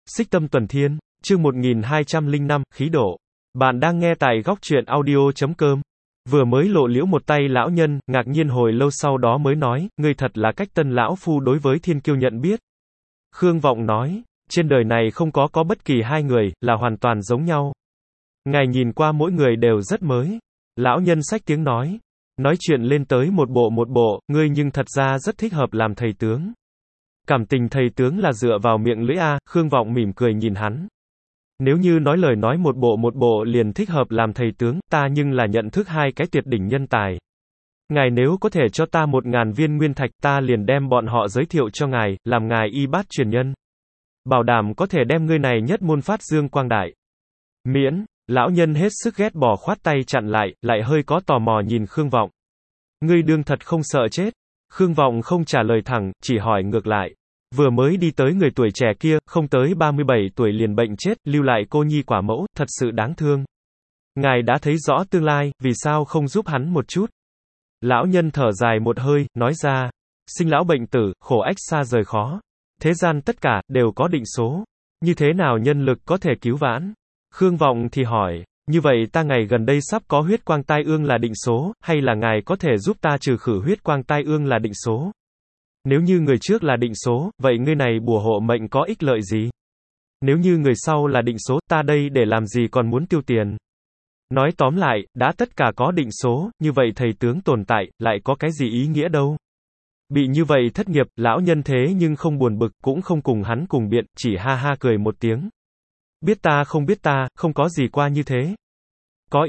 Xích Tâm Tuần Thiên, chương 1205, khí độ. Bạn đang nghe tại góc truyện audio.com. Vừa mới lộ liễu một tay lão nhân, ngạc nhiên hồi lâu sau đó mới nói, ngươi thật là cách tân lão phu đối với thiên kiêu nhận biết. Khương Vọng nói, trên đời này không có bất kỳ hai người, là hoàn toàn giống nhau. Ngài nhìn qua mỗi người đều rất mới. Lão nhân xách tiếng nói chuyện lên tới một bộ, ngươi nhưng thật ra rất thích hợp làm thầy tướng. Cảm tình thầy tướng là dựa vào miệng lưỡi a, Khương Vọng mỉm cười nhìn hắn. Nếu như nói lời nói một bộ liền thích hợp làm thầy tướng, ta nhưng là nhận thức hai cái tuyệt đỉnh nhân tài. Ngài nếu có thể cho ta 1000 viên nguyên thạch, ta liền đem bọn họ giới thiệu cho ngài, làm ngài y bát truyền nhân. Bảo đảm có thể đem ngươi này nhất môn phát dương quang đại. Miễn, lão nhân hết sức ghét bỏ khoát tay chặn lại hơi có tò mò nhìn Khương Vọng. Ngươi đương thật không sợ chết? Khương Vọng không trả lời thẳng, chỉ hỏi ngược lại. Vừa mới đi tới người tuổi trẻ kia, không tới 37 tuổi liền bệnh chết, lưu lại cô nhi quả mẫu, thật sự đáng thương. Ngài đã thấy rõ tương lai, vì sao không giúp hắn một chút? Lão nhân thở dài một hơi, nói ra, sinh lão bệnh tử, khổ ách xa rời khó. Thế gian tất cả, đều có định số. Như thế nào nhân lực có thể cứu vãn? Khương Vọng thì hỏi, như vậy ta ngày gần đây sắp có huyết quang tai ương là định số, hay là ngài có thể giúp ta trừ khử huyết quang tai ương là định số? Nếu như người trước là định số, vậy ngươi này bùa hộ mệnh có ích lợi gì? Nếu như người sau là định số, ta đây để làm gì còn muốn tiêu tiền? Nói tóm lại, đã tất cả có định số, như vậy thầy tướng tồn tại, lại có cái gì ý nghĩa đâu? Bị như vậy thất nghiệp, lão nhân thế nhưng không buồn bực, cũng không cùng hắn cùng biện, chỉ ha ha cười một tiếng. Biết ta, không có gì qua như thế. Có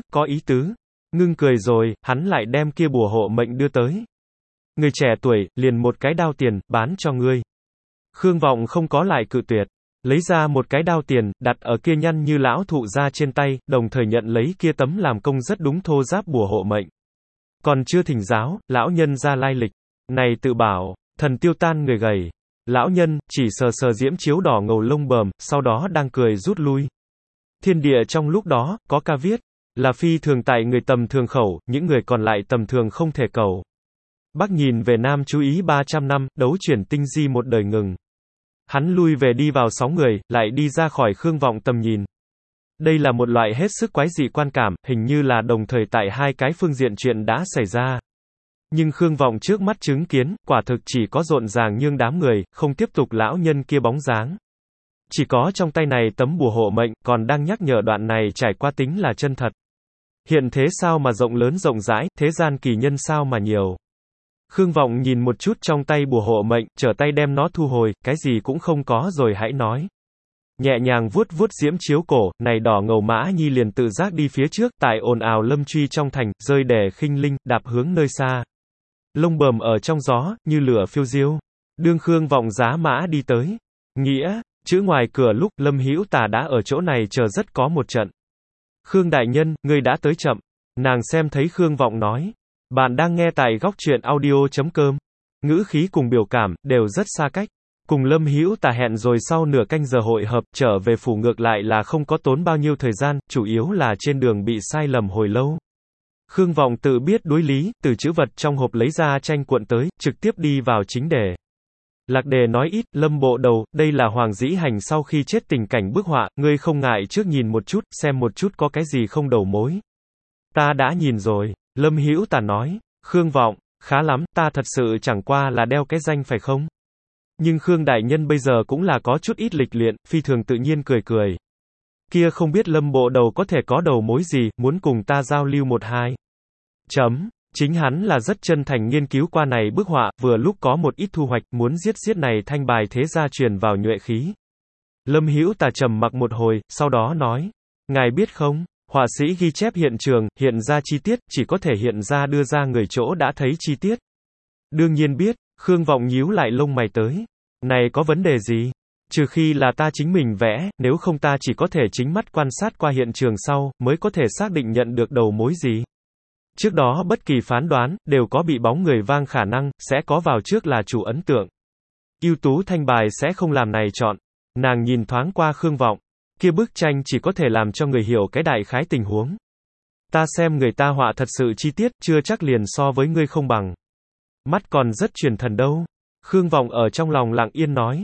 ý tứ. Ngưng cười rồi, hắn lại đem kia bùa hộ mệnh đưa tới. Người trẻ tuổi, liền một cái đao tiền, bán cho ngươi. Khương Vọng không có lại cự tuyệt. Lấy ra một cái đao tiền, đặt ở kia nhăn như lão thụ ra trên tay, đồng thời nhận lấy kia tấm làm công rất đúng thô giáp bùa hộ mệnh. Còn chưa thỉnh giáo, lão nhân ra lai lịch. Này tự bảo, thần tiêu tan người gầy. Lão nhân, chỉ sờ diễm chiếu đỏ ngầu lông bờm, sau đó đang cười rút lui. Thiên địa trong lúc đó, có ca viết, là phi thường tại người tầm thường khẩu, những người còn lại tầm thường không thể cầu. Bắc nhìn về Nam chú ý 300 năm, đấu chuyển tinh di một đời ngừng. Hắn lui về đi vào 6 người, lại đi ra khỏi Khương Vọng tầm nhìn. Đây là một loại hết sức quái dị quan cảm, hình như là đồng thời tại hai cái phương diện chuyện đã xảy ra. Nhưng Khương Vọng trước mắt chứng kiến, quả thực chỉ có rộn ràng nhương đám người, không tiếp tục lão nhân kia bóng dáng. Chỉ có trong tay này tấm bùa hộ mệnh, còn đang nhắc nhở đoạn này trải qua tính là chân thật. Hiện thế sao mà rộng lớn rộng rãi, thế gian kỳ nhân sao mà nhiều. Khương Vọng nhìn một chút trong tay bùa hộ mệnh, trở tay đem nó thu hồi, cái gì cũng không có rồi hãy nói. Nhẹ nhàng vuốt diễm chiếu cổ, này đỏ ngầu mã nhi liền tự giác đi phía trước, tại ồn ào lâm truy trong thành, rơi đè khinh linh, đạp hướng nơi xa. Lông bờm ở trong gió, như lửa phiêu diêu. Đương Khương Vọng giá mã đi tới. Nghĩa, chữ ngoài cửa lúc, Lâm Hữu Tà đã ở chỗ này chờ rất có một trận. Khương đại nhân, ngươi đã tới chậm. Nàng xem thấy Khương Vọng nói. Bạn đang nghe tại góc truyện audio.com. Ngữ khí cùng biểu cảm, đều rất xa cách. Cùng Lâm Hữu Tà hẹn rồi sau nửa canh giờ hội hợp, trở về phủ ngược lại là không có tốn bao nhiêu thời gian, chủ yếu là trên đường bị sai lầm hồi lâu. Khương Vọng tự biết đối lý, từ chữ vật trong hộp lấy ra tranh cuộn tới, trực tiếp đi vào chính đề. Lạc đề nói ít, Lâm bộ đầu, đây là Hoàng Dĩ Hành sau khi chết tình cảnh bức họa, ngươi không ngại trước nhìn một chút, xem một chút có cái gì không đầu mối. Ta đã nhìn rồi, Lâm Hữu Tà nói. Khương Vọng, khá lắm, ta thật sự chẳng qua là đeo cái danh phải không? Nhưng Khương đại nhân bây giờ cũng là có chút ít lịch luyện, phi thường tự nhiên cười. Kia không biết Lâm bộ đầu có thể có đầu mối gì, muốn cùng ta giao lưu một hai. Chính hắn là rất chân thành nghiên cứu qua này bức họa, vừa lúc có một ít thu hoạch, muốn giết này thanh bài thế gia truyền vào nhuệ khí. Lâm Hữu Tà trầm mặc một hồi, sau đó nói, ngài biết không, họa sĩ ghi chép hiện trường, hiện ra chi tiết, chỉ có thể hiện ra đưa ra người chỗ đã thấy chi tiết. Đương nhiên biết, Khương Vọng nhíu lại lông mày tới. Này có vấn đề gì? Trừ khi là ta chính mình vẽ, nếu không ta chỉ có thể chính mắt quan sát qua hiện trường sau, mới có thể xác định nhận được đầu mối gì. Trước đó bất kỳ phán đoán, đều có bị bóng người vang khả năng, sẽ có vào trước là chủ ấn tượng. Ưu tú thanh bài sẽ không làm này chọn. Nàng nhìn thoáng qua Khương Vọng. Kia bức tranh chỉ có thể làm cho người hiểu cái đại khái tình huống. Ta xem người ta họa thật sự chi tiết, chưa chắc liền so với ngươi không bằng. Mắt còn rất truyền thần đâu. Khương Vọng ở trong lòng lặng yên nói.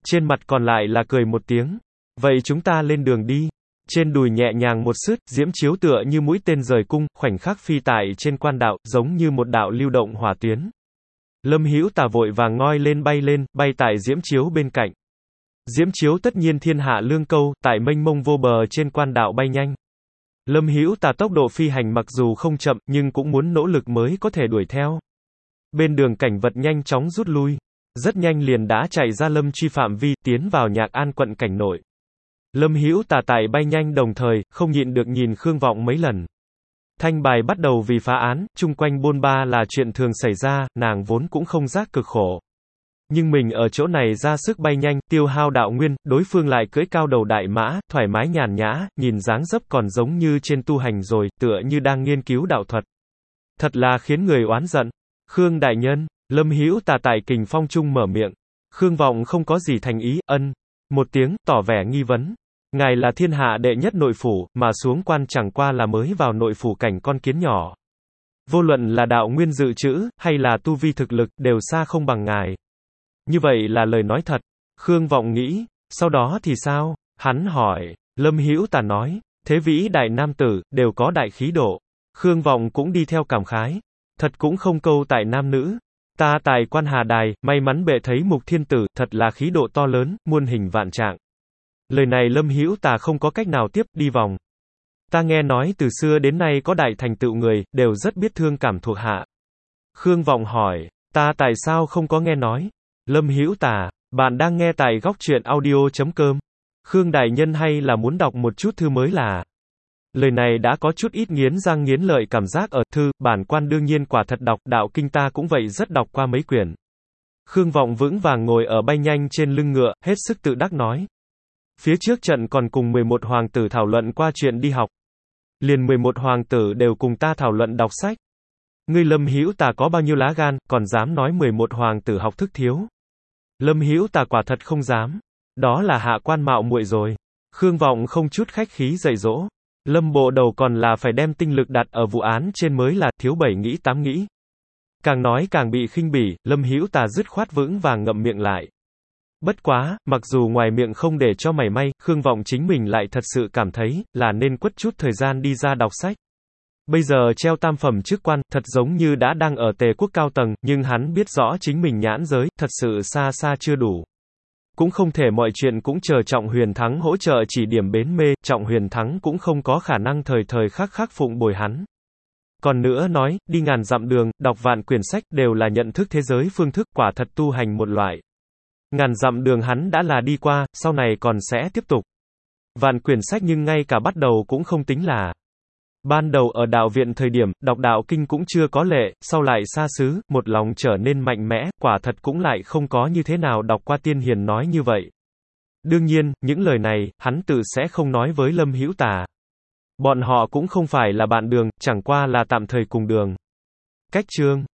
Trên mặt còn lại là cười một tiếng. Vậy chúng ta lên đường đi. Trên đùi nhẹ nhàng một sứt, diễm chiếu tựa như mũi tên rời cung, khoảnh khắc phi tại trên quan đạo, giống như một đạo lưu động hỏa tuyến. Lâm Hữu Tà vội vàng ngoi lên, bay tại diễm chiếu bên cạnh. Diễm chiếu tất nhiên thiên hạ lương câu, tại mênh mông vô bờ trên quan đạo bay nhanh. Lâm Hữu Tà tốc độ phi hành mặc dù không chậm, nhưng cũng muốn nỗ lực mới có thể đuổi theo. Bên đường cảnh vật nhanh chóng rút lui. Rất nhanh liền đã chạy ra Lâm Truy phạm vi, tiến vào Nhạc An quận cảnh nội. Lâm Hữu Tà tại bay nhanh đồng thời, không nhịn được nhìn Khương Vọng mấy lần. Thanh bài bắt đầu vì phá án, chung quanh bôn ba là chuyện thường xảy ra, nàng vốn cũng không giác cực khổ. Nhưng mình ở chỗ này ra sức bay nhanh, tiêu hao đạo nguyên, đối phương lại cưỡi cao đầu đại mã, thoải mái nhàn nhã, nhìn dáng dấp còn giống như trên tu hành rồi, tựa như đang nghiên cứu đạo thuật. Thật là khiến người oán giận. Khương đại nhân, Lâm Hữu Tà tại kình phong trung mở miệng. Khương Vọng không có gì thành ý, một tiếng, tỏ vẻ nghi vấn. Ngài là thiên hạ đệ nhất nội phủ, mà xuống quan chẳng qua là mới vào nội phủ cảnh con kiến nhỏ. Vô luận là đạo nguyên dự trữ, hay là tu vi thực lực, đều xa không bằng ngài. Như vậy là lời nói thật. Khương Vọng nghĩ, sau đó thì sao? Hắn hỏi. Lâm Hữu Tà nói, thế vĩ đại nam tử, đều có đại khí độ. Khương Vọng cũng đi theo cảm khái. Thật cũng không câu tại nam nữ. Ta tại quan Hà Đài, may mắn bệ thấy Mục Thiên Tử, thật là khí độ to lớn, muôn hình vạn trạng. Lời này Lâm Hữu Tà không có cách nào tiếp, đi vòng. Ta nghe nói từ xưa đến nay có đại thành tựu người, đều rất biết thương cảm thuộc hạ. Khương Vọng hỏi, ta tại sao không có nghe nói? Lâm Hữu Tà, bạn đang nghe tại góc truyện audio.com. Khương đại nhân hay là muốn đọc một chút thư mới là? Lời này đã có chút ít nghiến răng nghiến lợi cảm giác ở thư, bản quan đương nhiên quả thật đọc, đạo kinh ta cũng vậy rất đọc qua mấy quyển. Khương Vọng vững vàng ngồi ở bay nhanh trên lưng ngựa, hết sức tự đắc nói. Phía trước trận còn cùng 11 hoàng tử thảo luận qua chuyện đi học. Liền 11 hoàng tử đều cùng ta thảo luận đọc sách. Ngươi Lâm Hữu Tà có bao nhiêu lá gan, còn dám nói 11 hoàng tử học thức thiếu. Lâm Hữu Tà quả thật không dám. Đó là hạ quan mạo muội rồi. Khương Vọng không chút khách khí dạy dỗ. Lâm bộ đầu còn là phải đem tinh lực đặt ở vụ án trên mới là, thiếu 7 nghĩ 8 nghĩ. Càng nói càng bị khinh bỉ, Lâm Hữu Tà dứt khoát vững vàng ngậm miệng lại. Bất quá, mặc dù ngoài miệng không để cho mảy may, Khương Vọng chính mình lại thật sự cảm thấy, là nên quất chút thời gian đi ra đọc sách. Bây giờ treo tam phẩm chức quan, thật giống như đã đang ở Tề quốc cao tầng, nhưng hắn biết rõ chính mình nhãn giới, thật sự xa xa chưa đủ. Cũng không thể mọi chuyện cũng chờ Trọng Huyền Thắng hỗ trợ chỉ điểm bến mê, Trọng Huyền Thắng cũng không có khả năng thời khắc phụng bồi hắn. Còn nữa nói, đi ngàn dặm đường, đọc vạn quyển sách, đều là nhận thức thế giới phương thức, quả thật tu hành một loại. Ngàn dặm đường hắn đã là đi qua, sau này còn sẽ tiếp tục. Vạn quyển sách nhưng ngay cả bắt đầu cũng không tính là. Ban đầu ở đạo viện thời điểm, đọc đạo kinh cũng chưa có lệ, sau lại xa xứ, một lòng trở nên mạnh mẽ, quả thật cũng lại không có như thế nào đọc qua tiên hiền nói như vậy. Đương nhiên, những lời này, hắn tự sẽ không nói với Lâm Hữu Tà. Bọn họ cũng không phải là bạn đường, chẳng qua là tạm thời cùng đường. Cách chương